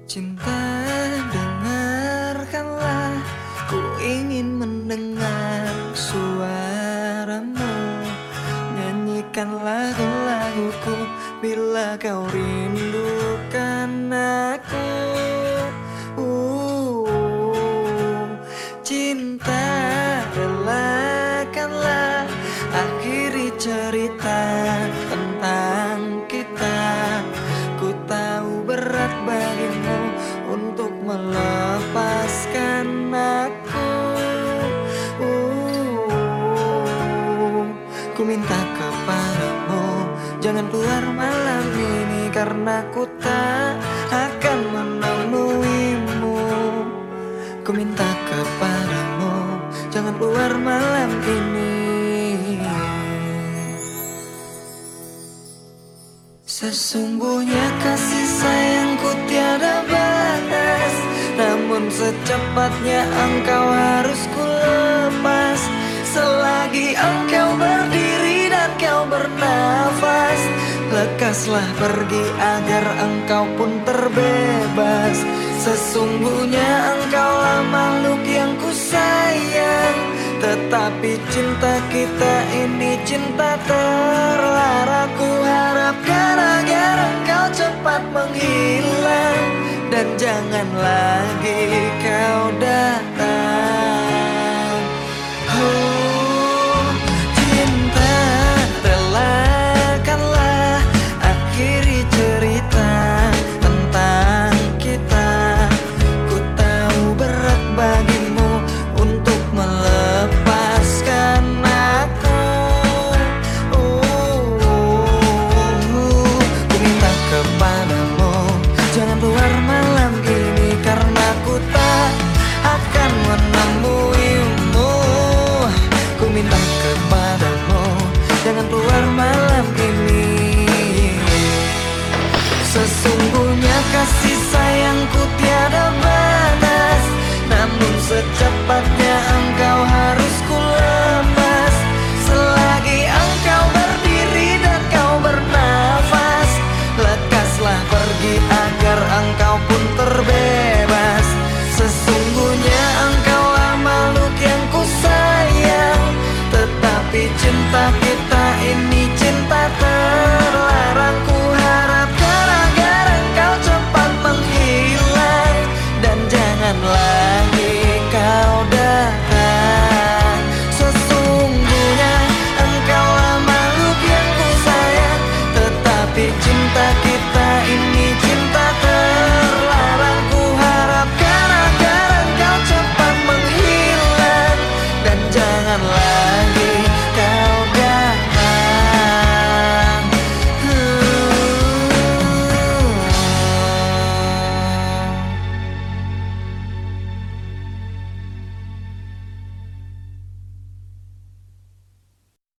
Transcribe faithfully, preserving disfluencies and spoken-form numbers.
Cinta, dengarkanlah, ku ingin mendengar suaramu. Nyanyikan lagu-laguku bila kau rindukan aku. uh, Cinta, relakanlah, akhiri cerita tentang kita. Ku tahu berat bagimu untuk melepaskan aku. uh, Ku minta kepadamu, jangan keluar malam ini, karena ku tak akan menemuimu. Ku minta kepadamu, jangan keluar malam ini. Sesungguhnya kasih sayangku tiada batas, namun secepatnya engkau harus ku lepas. Selagi engkau berdiri dan kau bernafas, lekaslah pergi agar engkau pun terbebas. Sesungguhnya engkaulah makhluk yang ku sayang, tetapi cinta kita ini cinta terlarang. Ku harapkan agar engkau cepat menghilang, dan jangan lagi kau datang. Oh, cinta, relakanlah, akhiri cerita tentang kita. Ku tahu berat bagimu untuk melepaskan aku. uh, Ku minta kepadamu, jangan keluar malam ini, karena ku tak akan menemuimu. Ku minta kepadamu, jangan keluar malam ini. Sesungguhnya kasih sayangku tiada batas, namun secepatnya engkau harus ku lepas. Selagi engkau berdiri dan kau bernafas, lekaslah pergi